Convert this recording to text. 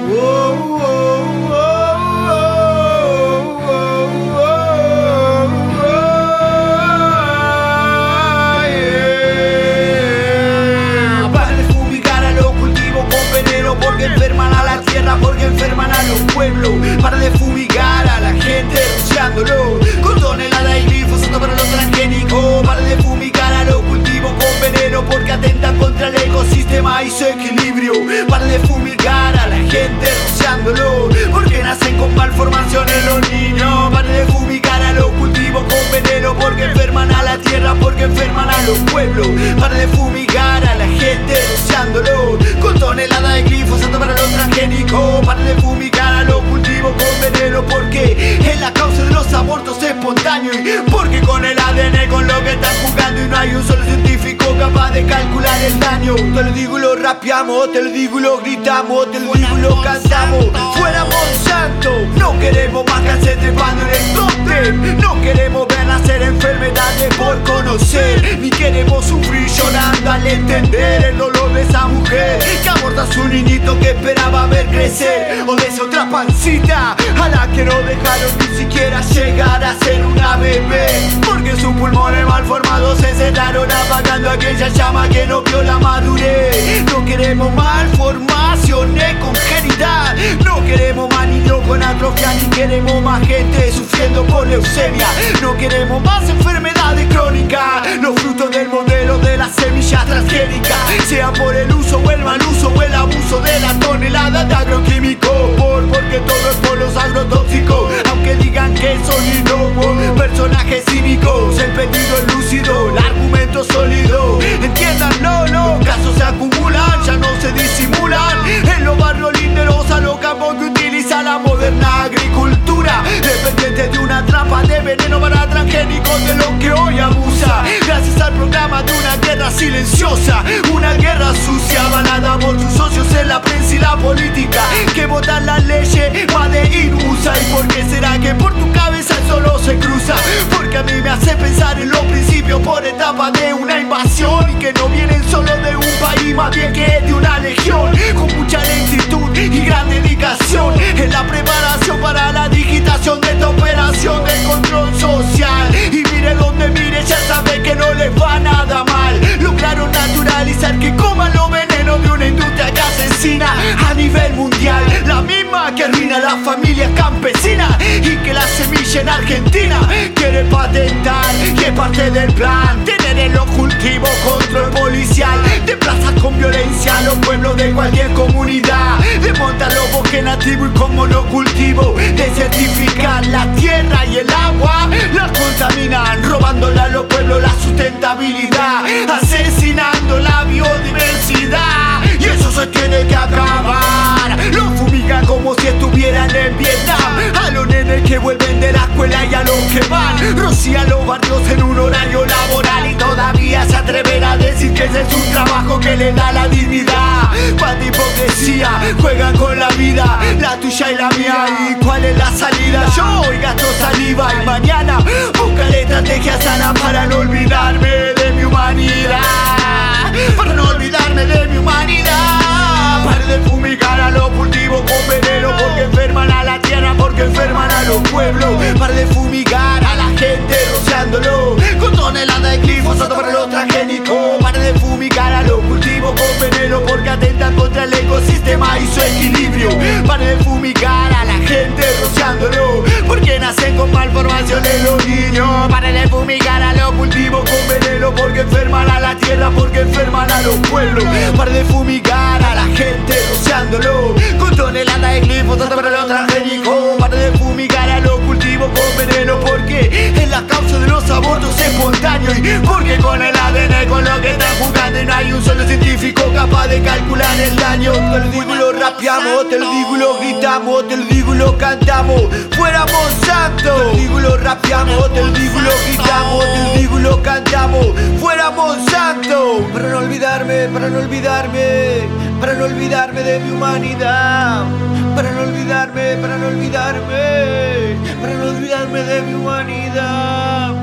Para de fumigar a los cultivos con veneno, porque enferman a la tierra, porque enferman a los pueblos. Para de fumigar a la gente rociándolo con toneladas de glifosato para los transgénicos. Para de fumigar a los cultivos con veneno, porque atentan contra el ecosistema y su equilibrio. Para de fumigar a la gente rociándolo, porque nacen con malformaciones los niños. Para de fumigar a los cultivos con veneno, porque enferman a la tierra, porque enferman a los pueblos. Para de fumigar a la gente rociándolo con toneladas de glifosato para los transgénicos. Para de fumigar a los cultivos con veneno, porque es la causa de los abortos espontáneos, y porque con el ADN con lo que están jugando, y no hay un solo científico capaz de calcular el daño. Te lo digo y lo rapeamos, te lo digo y lo gritamos, te lo digo y lo cantamos. Fuera Monsanto, no queremos más cáncer trepando en el top 10. No queremos ver nacer enfermedades por conocer, ni queremos sufrir llorando al entender el dolor de esa mujer que aborta a su niñito que esperaba ver crecer, o de esa otra pancita a la que no dejaron ni siquiera llegar a ser una bebé, porque sus pulmones mal formados se cerraron apagando aquella llama que no vio la madurez. No queremos malformaciones congénitas, no queremos más niños con atrofia, ni queremos más gente sufriendo por leucemia. No queremos más enfermedades crónicas, los frutos del modelo de las semillas transgénicas, sea por el uso o el mal uso o el abuso de la tonelada de agroquímicos, porque todo es por los agrotóxicos, aunque digan que son inocuos, personajes cínicos. El pedido es lúcido, el argumento sólido, entiéndanlo, los casos se acumulan, ya no se disimulan. En los barrios linderos a los campos que utiliza la moderna agricultura, dependientes de una trampa de veneno para transgénicos de lo que hoy abusa. Gracias al programa de una guerra silenciosa, una guerra sucia avalada por sus socios en la prensa y la política, que votan las leyes Made in USA. ¿Y por qué será que por tu cabeza solo se cruza? Porque a mí me hace pensar en los principios por etapa de una invasión, y que no vienen solo de un país, más bien que es de una legión, con mucha lentitud y gran dedicación en la preparación para la digitación de esta operación de control social. Y mire donde mire, ya sabe que no les va nada mal. Lograron naturalizar que coman los venenos de una industria que asesina a nivel mundial, la misma que arruina a las familias campesinas, y que la semilla en Argentina quiere patentar, y es parte del plan tener en los cultivos control policial, de plazas con violencia a los pueblos de cualquier comunidad, de montar los bosques nativos y con monocultivo, de certificar la tierra y el agua, la contaminan, robándole a los pueblos la sustentabilidad, asesinando la biodiversidad, y eso se tiene que acabar. Los fumigan como si estuvieran en Vietnam, a los nenes que vuelven de la escuela y a los que van, rocían los barrios en un horario laboral, y todavía se atreven a decir que ese es un trabajo que le da la dignidad. Cuánta hipocresía, juegan con la vida, la tuya y la mía, y cuál es la salida. Yo hoy gasto saliva y mañana buscaré estrategias sanas para no olvidarme de mi humanidad, para no olvidarme de mi humanidad. Para de fumigar a los cultivos con veneno, porque enferman a la tierra, porque enferman a los pueblos. Para de fumigar a la gente rociándolo con toneladas de glifosato para los transgénicos. Para de fumigar a los cultivos con veneno, porque atentan contra el ecosistema y su equilibrio. Para de fumigar a la gente rociándolo, porque nacen con malformaciones los niños. Para de fumigar a los cultivos con veneno, porque enferman a la tierra, porque enferman a los pueblos. Para de fumigar a la gente rociándolo con toneladas de glifosato para los transgénicos. Para de fumigar a los cultivos con veneno, porque es la causa de los abortos espontáneos, y porque con el ADN con lo que están jugando, y no hay un solo científico capaz de calcular el daño. Te lo digo y lo rapeamos, te lo digo y lo gritamos, te lo digo y lo cantamos. Fuera Monsanto, te lo digo y lo rapeamos, te lo digo y lo gritamos, te lo digo y lo cantamos. Fuera Monsanto, para no olvidarme, para no olvidarme, para no olvidarme de mi humanidad, para no olvidarme, para no olvidarme, para no olvidarme de mi humanidad.